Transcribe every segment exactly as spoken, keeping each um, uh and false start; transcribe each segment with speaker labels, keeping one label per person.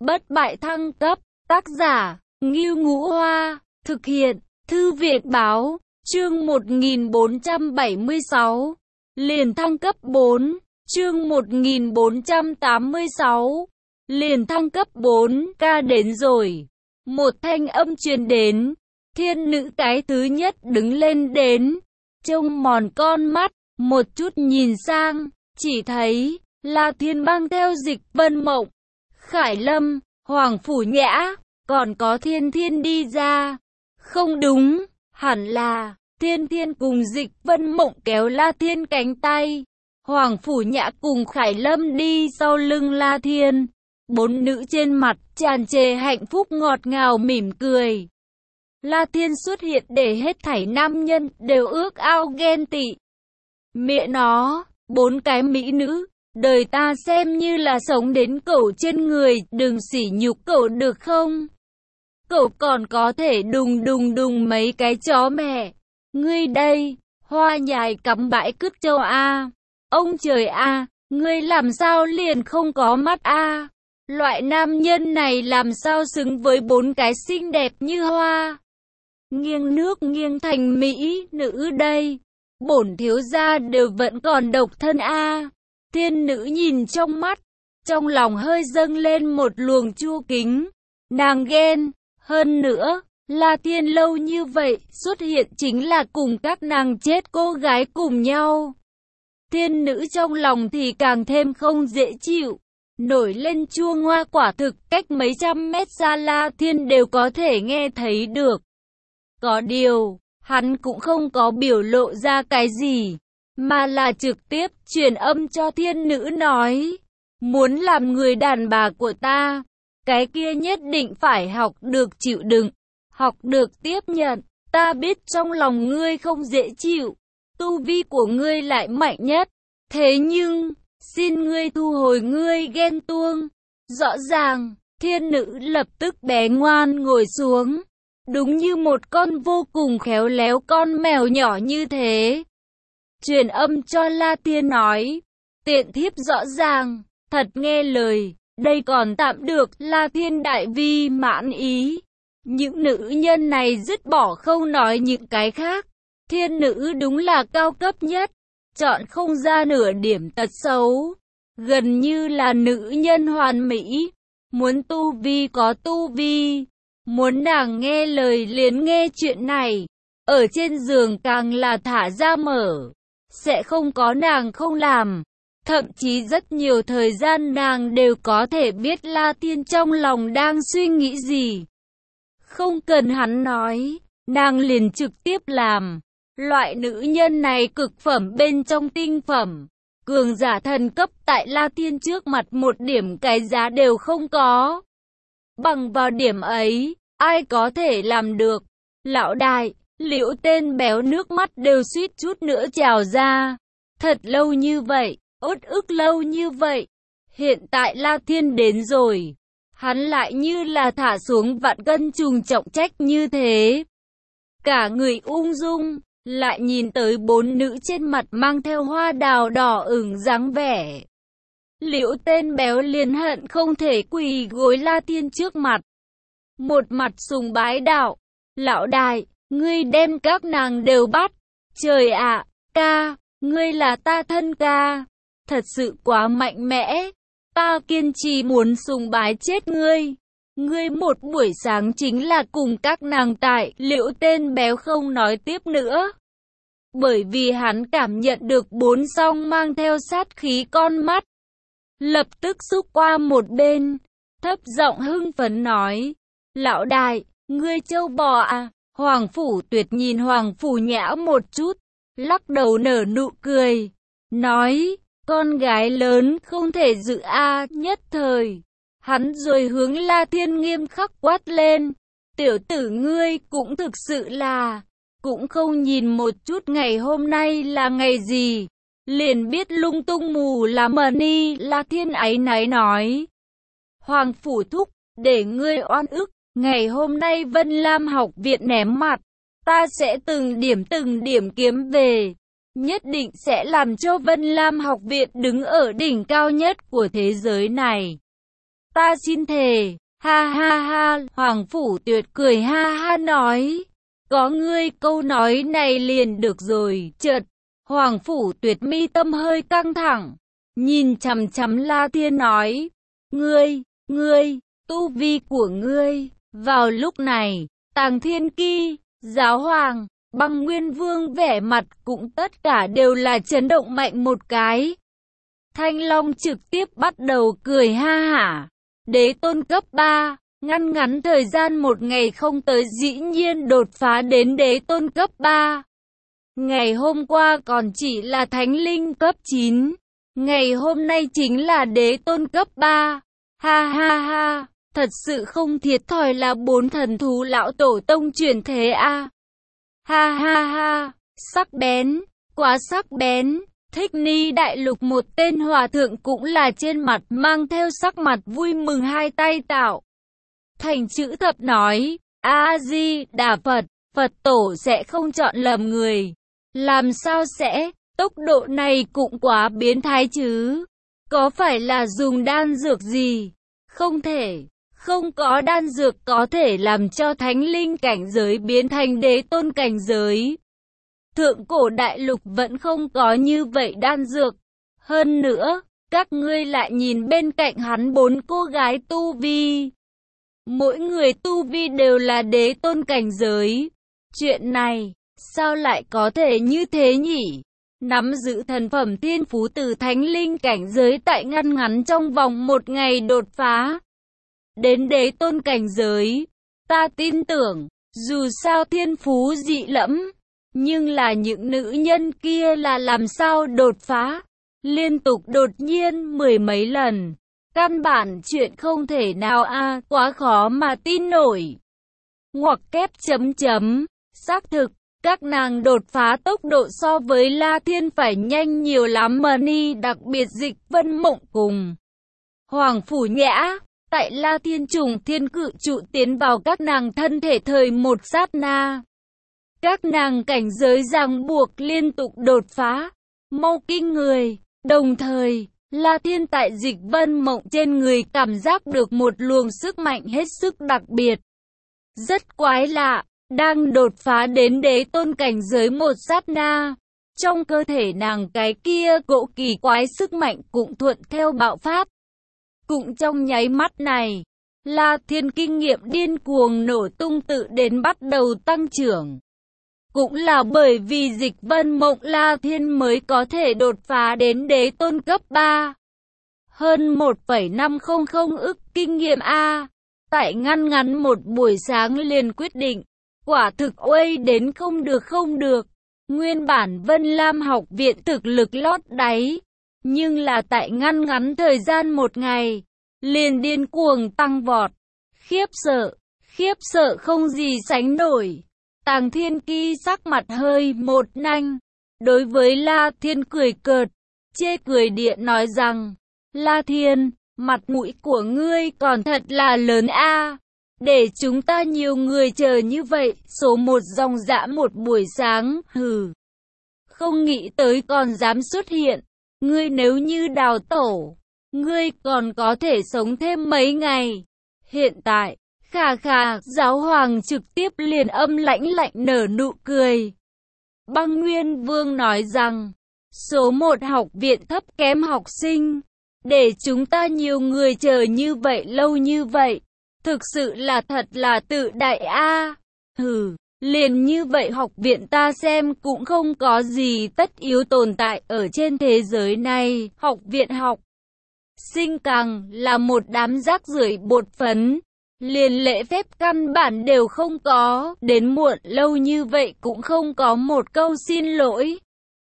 Speaker 1: bất bại thăng cấp, tác giả, Ngưu Ngũ Hoa, thực hiện, Thư viện Báo, chương một nghìn bốn trăm bảy mươi sáu, liền thăng cấp bốn, chương một nghìn bốn trăm tám mươi sáu, liền thăng cấp bốn, ca đến rồi. Một thanh âm truyền đến, thiên nữ cái thứ nhất đứng lên đến, trông mòn con mắt, một chút nhìn sang, chỉ thấy La Thiên mang theo Dịch Vân Mộng, Khải Lâm, Hoàng Phủ Nhã, còn có Thiên Thiên đi ra. Không đúng, hẳn là Thiên Thiên cùng Dịch Vân Mộng kéo La Thiên cánh tay, Hoàng Phủ Nhã cùng Khải Lâm đi sau lưng La Thiên. Bốn nữ trên mặt tràn trề hạnh phúc ngọt ngào mỉm cười. La Thiên xuất hiện để hết thảy nam nhân đều ước ao ghen tị. Mẹ nó, bốn cái mỹ nữ, đời ta xem như là sống đến cẩu trên người, đừng sỉ nhục cẩu được không? Cậu còn có thể đùng đùng đùng mấy cái chó mẹ. Ngươi đây, hoa nhài cắm bãi cứt châu A. Ông trời A, ngươi làm sao liền không có mắt A? Loại nam nhân này làm sao xứng với bốn cái xinh đẹp như hoa? Nghiêng nước nghiêng thành mỹ nữ đây. Bổn thiếu gia đều vẫn còn độc thân A. Thiên nữ nhìn trong mắt, trong lòng hơi dâng lên một luồng chua kính. Nàng ghen, hơn nữa, La Thiên lâu như vậy, xuất hiện chính là cùng các nàng chết cô gái cùng nhau. Thiên nữ trong lòng thì càng thêm không dễ chịu. Nổi lên chua ngoa quả thực, cách mấy trăm mét xa La Thiên đều có thể nghe thấy được. Có điều, hắn cũng không có biểu lộ ra cái gì, mà là trực tiếp truyền âm cho thiên nữ nói. Muốn làm người đàn bà của ta, cái kia nhất định phải học được chịu đựng, học được tiếp nhận. Ta biết trong lòng ngươi không dễ chịu, tu vi của ngươi lại mạnh nhất. Thế nhưng, xin ngươi thu hồi ngươi ghen tuông. Rõ ràng, thiên nữ lập tức bé ngoan ngồi xuống. Đúng như một con vô cùng khéo léo con mèo nhỏ như thế. Truyền âm cho La Thiên nói. Tiện thiếp rõ ràng, thật nghe lời. Đây còn tạm được, La Thiên đại vi mãn ý. Những nữ nhân này dứt bỏ không nói những cái khác. Thiên nữ đúng là cao cấp nhất. Chọn không ra nửa điểm tật xấu. Gần như là nữ nhân hoàn mỹ. Muốn tu vi có tu vi. Muốn nàng nghe lời liền nghe chuyện này. Ở trên giường càng là thả ra mở. Sẽ không có nàng không làm. Thậm chí rất nhiều thời gian nàng đều có thể biết La Thiên trong lòng đang suy nghĩ gì. Không cần hắn nói, nàng liền trực tiếp làm. Loại nữ nhân này cực phẩm bên trong tinh phẩm. Cường giả thần cấp tại La Thiên trước mặt một điểm cái giá đều không có. Bằng vào điểm ấy, ai có thể làm được? Lão đại, Liễu tên béo nước mắt đều suýt chút nữa trào ra. Thật lâu như vậy, uất ức lâu như vậy. Hiện tại La Thiên đến rồi. Hắn lại như là thả xuống vạn cân trùng trọng trách như thế. Cả người ung dung, lại nhìn tới bốn nữ trên mặt mang theo hoa đào đỏ ửng dáng vẻ. Liễu tên béo liền hận không thể quỳ gối La Thiên trước mặt. Một mặt sùng bái đạo. Lão đại, ngươi đem các nàng đều bắt. Trời ạ, ca, ngươi là ta thân ca. Thật sự quá mạnh mẽ. Ta kiên trì muốn sùng bái chết ngươi. Ngươi một buổi sáng chính là cùng các nàng tại. Liễu tên béo không nói tiếp nữa. Bởi vì hắn cảm nhận được bốn song mang theo sát khí con mắt. Lập tức xúc qua một bên. Thấp giọng hưng phấn nói. Lão đại, ngươi trâu bò à? Hoàng Phủ Tuyệt nhìn Hoàng Phủ Nhã một chút. Lắc đầu nở nụ cười. Nói, con gái lớn không thể giữ a nhất thời. Hắn rồi hướng La Thiên nghiêm khắc quát lên. Tiểu tử ngươi cũng thực sự là, cũng không nhìn một chút ngày hôm nay là ngày gì. Liền biết lung tung mù là mờ ni. La Thiên áy náy nói. Hoàng Phủ thúc, để ngươi oan ức. Ngày hôm nay Vân Lam học viện ném mặt. Ta sẽ từng điểm từng điểm kiếm về. Nhất định sẽ làm cho Vân Lam học viện đứng ở đỉnh cao nhất của thế giới này. ta xin thề, ha ha ha, Hoàng Phủ Tuyệt cười ha ha nói, có ngươi câu nói này liền được rồi, chợt, Hoàng Phủ Tuyệt mi tâm hơi căng thẳng, nhìn chằm chằm La Thiên nói, ngươi, ngươi, tu vi của ngươi, vào lúc này, Tàng Thiên Ki, Giáo Hoàng, Băng Nguyên Vương vẻ mặt cũng tất cả đều là chấn động mạnh một cái. Thanh Long trực tiếp bắt đầu cười ha hả, đế tôn cấp ba, ngăn ngắn thời gian một ngày không tới dĩ nhiên đột phá đến đế tôn cấp ba. Ngày hôm qua còn chỉ là thánh linh cấp chín, ngày hôm nay chính là đế tôn cấp ba. Ha ha ha, thật sự không thiệt thòi là bốn thần thú lão tổ tông truyền thế a. À. Ha ha ha, sắc bén, quá sắc bén. Thích Ni đại lục một tên hòa thượng cũng là trên mặt mang theo sắc mặt vui mừng, hai tay tạo thành chữ thập nói, A-di-đà Phật, Phật tổ sẽ không chọn lầm người. Làm sao sẽ, tốc độ này cũng quá biến thái chứ. Có phải là dùng đan dược gì? Không thể, không có đan dược có thể làm cho thánh linh cảnh giới biến thành đế tôn cảnh giới. Thượng cổ đại lục vẫn không có như vậy đan dược. Hơn nữa, các ngươi lại nhìn bên cạnh hắn bốn cô gái tu vi. Mỗi người tu vi đều là đế tôn cảnh giới. Chuyện này, sao lại có thể như thế nhỉ? Nắm giữ thần phẩm thiên phú từ thánh linh cảnh giới tại ngăn ngắn trong vòng một ngày đột phá đến đế tôn cảnh giới. Ta tin tưởng, dù sao thiên phú dị lẫm, nhưng là những nữ nhân kia là làm sao đột phá liên tục đột nhiên mười mấy lần. Căn bản chuyện không thể nào a, à, quá khó mà tin nổi. Ngoặc kép chấm chấm, xác thực, các nàng đột phá tốc độ so với La Thiên phải nhanh nhiều lắm mà ni, đặc biệt Dịch Vân Mộng cùng Hoàng Phủ Nhã, tại La Thiên trùng thiên cự trụ tiến vào các nàng thân thể thời một sát na. Các nàng cảnh giới ràng buộc liên tục đột phá, mau kinh người, đồng thời, La Thiên tại Dịch Vân Mộng trên người cảm giác được một luồng sức mạnh hết sức đặc biệt. Rất quái lạ, đang đột phá đến đế tôn cảnh giới một sát na. Trong cơ thể nàng cái kia cỗ kỳ quái sức mạnh cũng thuận theo bạo phát. Cũng trong nháy mắt này, La Thiên kinh nghiệm điên cuồng nổ tung tự đến bắt đầu tăng trưởng. Cũng là bởi vì Dịch Vân Mộng La Thiên mới có thể đột phá đến đế tôn cấp ba. Hơn một phẩy năm không không ức kinh nghiệm A. Tại ngăn ngắn một buổi sáng liền quyết định. Quả thực uây đến không được không được. Nguyên bản Vân Lam học viện thực lực lót đáy. Nhưng là tại ngăn ngắn thời gian một ngày. Liền điên cuồng tăng vọt. Khiếp sợ, khiếp sợ không gì sánh nổi. Tàng Thiên Ki sắc mặt hơi một nanh, đối với La Thiên cười cợt, chê cười điện nói rằng, La Thiên, mặt mũi của ngươi còn thật là lớn a, để chúng ta nhiều người chờ như vậy, số một dòng dã một buổi sáng, hừ, không nghĩ tới còn dám xuất hiện, ngươi nếu như đào tổ, ngươi còn có thể sống thêm mấy ngày, hiện tại. Khà khà, giáo hoàng trực tiếp liền âm lãnh lạnh nở nụ cười. Băng Nguyên Vương nói rằng, số một học viện thấp kém học sinh, để chúng ta nhiều người chờ như vậy lâu như vậy, thực sự là thật là tự đại a. À. Hừ, liền như vậy học viện ta xem cũng không có gì tất yếu tồn tại ở trên thế giới này, học viện học sinh càng là một đám rác rưởi bột phấn. Liền lễ phép căn bản đều không có, đến muộn lâu như vậy cũng không có một câu xin lỗi.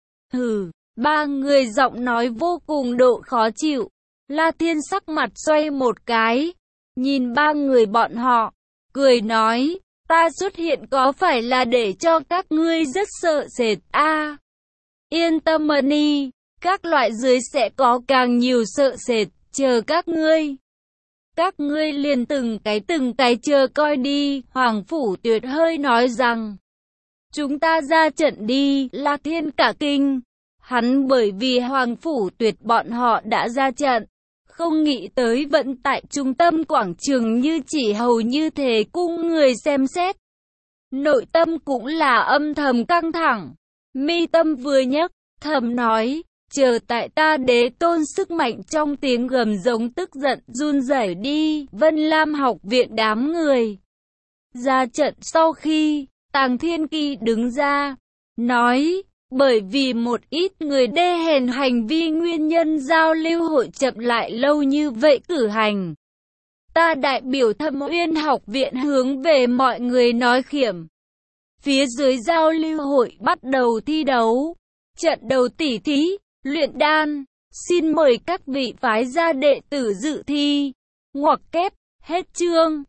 Speaker 1: Hừ, ba người giọng nói vô cùng độ khó chịu. La Thiên sắc mặt xoay một cái, nhìn ba người bọn họ, cười nói, ta xuất hiện có phải là để cho các ngươi rất sợ sệt a? À, yên tâm đi, các loại dưới sẽ có càng nhiều sợ sệt, chờ các ngươi. Các ngươi liền từng cái từng cái chờ coi đi, Hoàng Phủ Tuyệt hơi nói rằng, chúng ta ra trận đi, La Thiên cả kinh, hắn bởi vì Hoàng Phủ Tuyệt bọn họ đã ra trận, không nghĩ tới vẫn tại trung tâm quảng trường như chỉ hầu như thể cung người xem xét. Nội tâm cũng là âm thầm căng thẳng. Mi tâm vừa nhấc, thầm nói, chờ tại ta đế tôn sức mạnh trong tiếng gầm giống tức giận run rẩy đi. Vân Lam học viện đám người ra trận sau khi Tàng Thiên Kỳ đứng ra, nói, bởi vì một ít người đê hèn hành vi nguyên nhân giao lưu hội chậm lại lâu như vậy cử hành. Ta đại biểu Thâm Uyên học viện hướng về mọi người nói khiểm. Phía dưới giao lưu hội bắt đầu thi đấu. Trận đầu tỉ thí, luyện đan. Xin mời các vị phái gia đệ tử dự thi. Ngoặc kép, hết chương.